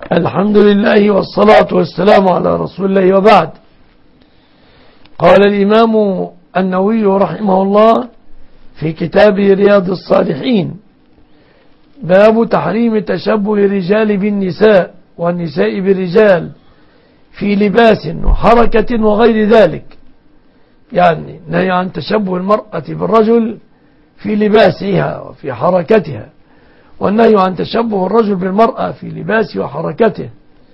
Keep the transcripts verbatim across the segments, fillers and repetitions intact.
الحمد لله والصلاة والسلام على رسول الله، وبعد. قال الإمام النووي رحمه الله في كتابه رياض الصالحين: باب تحريم تشبه الرجال بالنساء والنساء بالرجال في لباس وحركة وغير ذلك، يعني نهي عن تشبه المرأة بالرجل في لباسها وفي حركتها، والنهي عن تشبه الرجل بالمرأة في لباسه وحركته.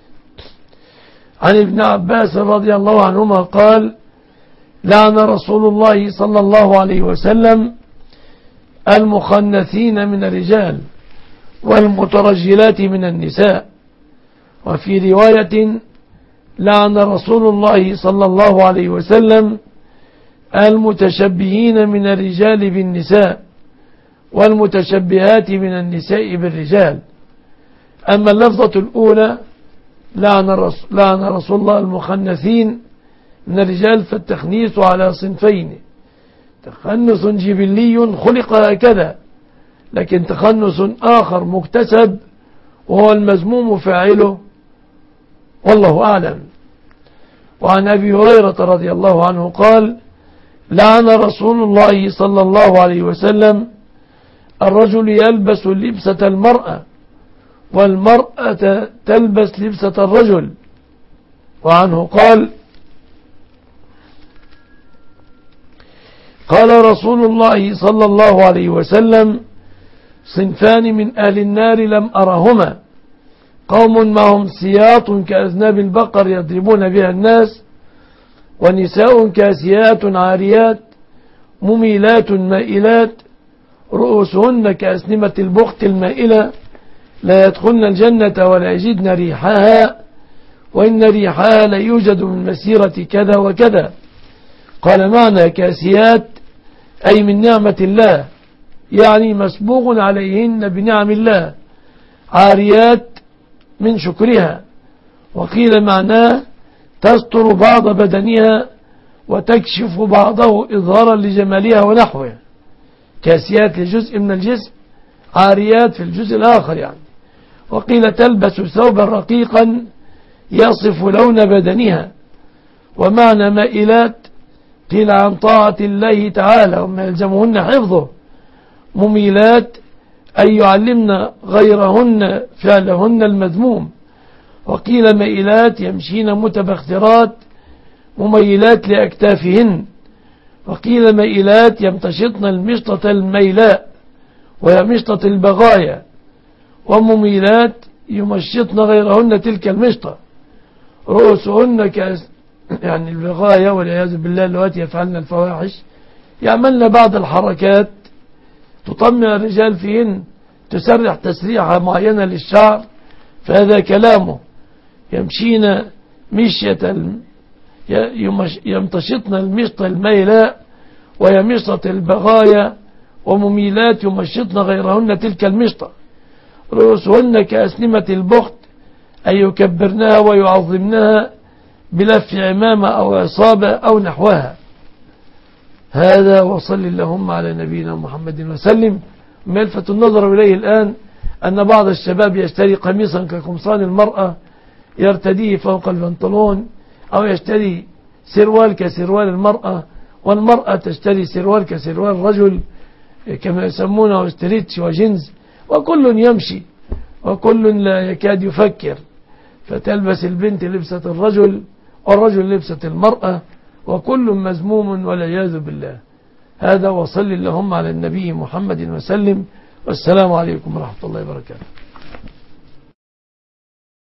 عن ابن عباس رضي الله عنهما قال: لعن رسول الله صلى الله عليه وسلم المخنثين من الرجال والمترجلات من النساء. وفي رواية: لعن رسول الله صلى الله عليه وسلم المتشبهين من الرجال بالنساء والمتشبهات من النساء بالرجال. أما اللفظة الأولى: لعن رسول, لعن رسول الله المخنثين من الرجال، فالتخنيث على صنفين: تخنث جبلي خلق هكذا، لكن تخنث آخر مكتسب وهو المذموم فاعله، والله أعلم. وعن أبي هريرة رضي الله عنه قال: لعن رسول الله صلى الله عليه وسلم الرجل يلبس لبسة المرأة والمرأة تلبس لبسة الرجل. وعنه قال: قال رسول الله صلى الله عليه وسلم: صنفان من أهل النار لم أرهما، قوم معهم سياط كأذناب البقر يضربون بها الناس، ونساء كاسيات عاريات مميلات مائلات رؤوسهن كأسنمة البخت المائلة، لا يدخلن الجنة ولا يجدن ريحها، وإن ريحها لا يوجد من مسيرة كذا وكذا. قال: معنى كاسيات أي من نعمة الله، يعني مسبوغ عليهن بنعم الله، عاريات من شكرها. وقيل معناه تستر بعض بدنها وتكشف بعضه إظهارا لجمالها ونحوه، كاسيات لجزء من الجسم، عاريات في الجزء الآخر يعني. وقيل تلبس ثوبا رقيقا يصف لون بدنها. ومعنى مائلات قيل عن طاعة الله تعالى وما يلزمهن حفظه، مميلات أي يعلمن غيرهن فعلهن المذموم. وقيل مائلات يمشين متبخترات مميلات لأكتافهن. وقيل مائلات يمتشطن المشطة الميلاء وهي مشطة البغايا، ومميلات يمشطن غيرهن تلك المشطة. رؤوسهن كأس يعني البغايا والعياذ بالله اللواتي يفعلن الفواحش، يعملن بعض الحركات تطمع الرجال فيهن، تسرح تسريحة معينة للشعر، فهذا كلامه. يمشين مشية يمتشطن المشطة الميلاء وهي مشطة البغايا، ومميلات يمشطن غيرهن تلك المشطة. رؤوسهن كأسنمة البخت أي يكبرنها ويعظمنها بلف عمامة أو عصابة أو نحوها. هذا، وصل اللهم على نبينا محمد وسلم. ما يلفت النظر إليه الآن أن بعض الشباب يشتري قميصا كقمصان المرأة يرتديه فوق البنطلون، أو يشتري سروال كسروال المرأة، والمرأة تشتري سروال كسروال الرجل كما يسمونه ستريتش وجينز، وكل يمشي وكل لا يكاد يفكر، فتلبس البنت لبسة الرجل والرجل لبسة المرأة، وكل مذموم والعياذ بالله. هذا، وصل اللهم على النبي محمد وسلم، والسلام عليكم ورحمة الله وبركاته.